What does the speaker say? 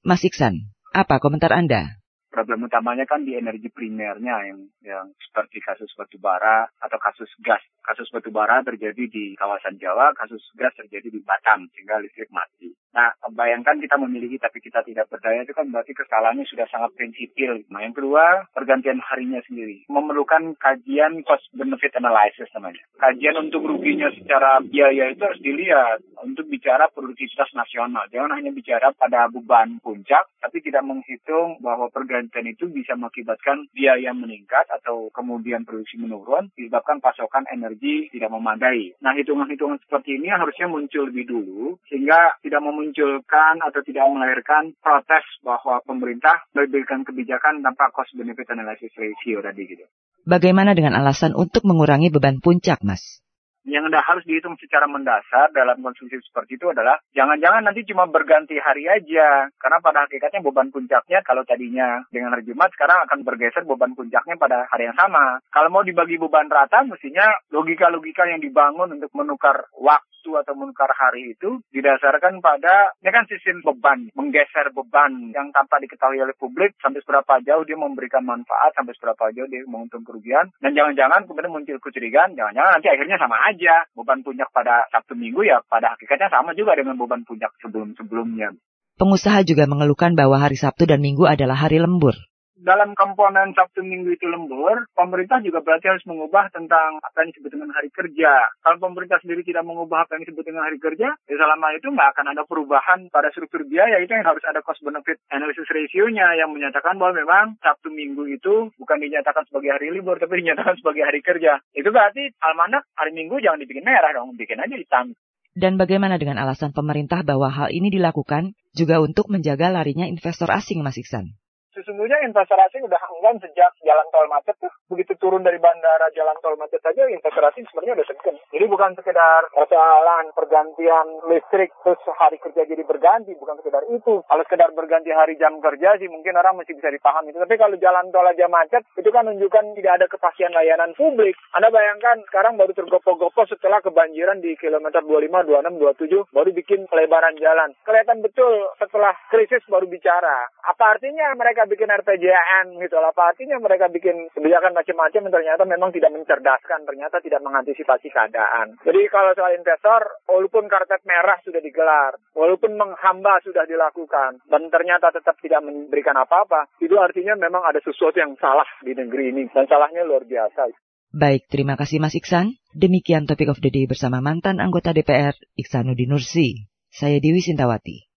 Mas Iksan, apa komentar Anda? Problem utamanya kan di energi primernya yang seperti kasus batu bara atau kasus gas. Kasus batu bara terjadi di kawasan Jawa, kasus gas terjadi di Batam sehingga listrik mati. Nah, bayangkan kita memiliki tapi kita tidak berdaya, itu kan berarti kesalahannya sudah sangat prinsipil. Nah, yang kedua, pergantian harinya sendiri. Memerlukan kajian cost benefit analysis namanya. Kajian untuk ruginya secara biaya itu harus dilihat untuk bicara produktivitas nasional. Jangan hanya bicara pada beban puncak, tapi tidak menghitung bahwa pergantian itu bisa mengakibatkan biaya meningkat atau kemudian produksi menurun, disebabkan pasokan energi tidak memadai. Nah, hitungan-hitungan seperti ini harusnya muncul lebih dulu, sehingga tidak memunculkan atau tidak melahirkan protes bahwa pemerintah memberikan kebijakan tanpa cost benefit analysis ratio tadi gitu. Bagaimana dengan alasan untuk mengurangi beban puncak, Mas? Yang harus dihitung secara mendasar dalam konsumsi seperti itu adalah jangan-jangan nanti cuma berganti hari aja. Karena pada hakikatnya beban puncaknya kalau tadinya dengan hari Jumat sekarang akan bergeser beban puncaknya pada hari yang sama. Kalau mau dibagi beban rata mestinya logika-logika yang dibangun untuk menukar waktu atau menukar hari itu didasarkan pada, ini kan sistem beban, menggeser beban yang tanpa diketahui oleh publik sampai seberapa jauh dia memberikan manfaat, sampai seberapa jauh dia menguntung kerugian. Dan jangan-jangan kemudian muncul kecurigaan, jangan-jangan nanti akhirnya sama aja. Beban puncak pada Sabtu Minggu ya pada hakikatnya sama juga dengan beban puncak sebelum-sebelumnya. Pengusaha juga mengeluhkan bahwa hari Sabtu dan Minggu adalah hari lembur. Dalam komponen Sabtu Minggu itu lembur, pemerintah juga berarti harus mengubah tentang apa yang disebut dengan hari kerja. Kalau pemerintah sendiri tidak mengubah apa yang disebut dengan hari kerja, ya selama itu nggak akan ada perubahan pada struktur biaya. Itu yang harus ada cost benefit analysis ratio-nya yang menyatakan bahwa memang Sabtu Minggu itu bukan dinyatakan sebagai hari libur, tapi dinyatakan sebagai hari kerja. Itu berarti almanak hari Minggu jangan dibikin merah dong, bikin aja hitam. Dan bagaimana dengan alasan pemerintah bahwa hal ini dilakukan juga untuk menjaga larinya investor asing, Mas Iksan? Sesungguhnya investor asing udah enggan sejak jalan tol macet tuh. Begitu turun dari bandara jalan tol macet saja, investor asing sebenarnya udah segen. Jadi bukan sekedar persoalan pergantian listrik terus hari kerja jadi berganti, bukan sekedar itu. Kalau sekedar berganti hari jam kerja sih mungkin orang masih bisa dipahami. Tapi kalau jalan tol aja macet, itu kan menunjukkan tidak ada kepastian layanan publik. Anda bayangkan sekarang baru tergopoh-gopoh setelah kebanjiran di kilometer 25, 26, 27, baru bikin pelebaran jalan. Kelihatan betul setelah krisis baru bicara. Apa artinya mereka bikin RPJMN gitu, apa artinya mereka bikin kebijakan macam-macam yang ternyata memang tidak mencerdaskan, ternyata tidak mengantisipasi keadaan. Jadi kalau soal investor, walaupun karpet merah sudah digelar, walaupun menghamba sudah dilakukan, dan ternyata tetap tidak memberikan apa-apa, itu artinya memang ada sesuatu yang salah di negeri ini, dan salahnya luar biasa. Baik, terima kasih Mas Iksan. Demikian Topik of the Day bersama mantan anggota DPR, Iksanuddin Nursi. Saya Dewi Sintawati.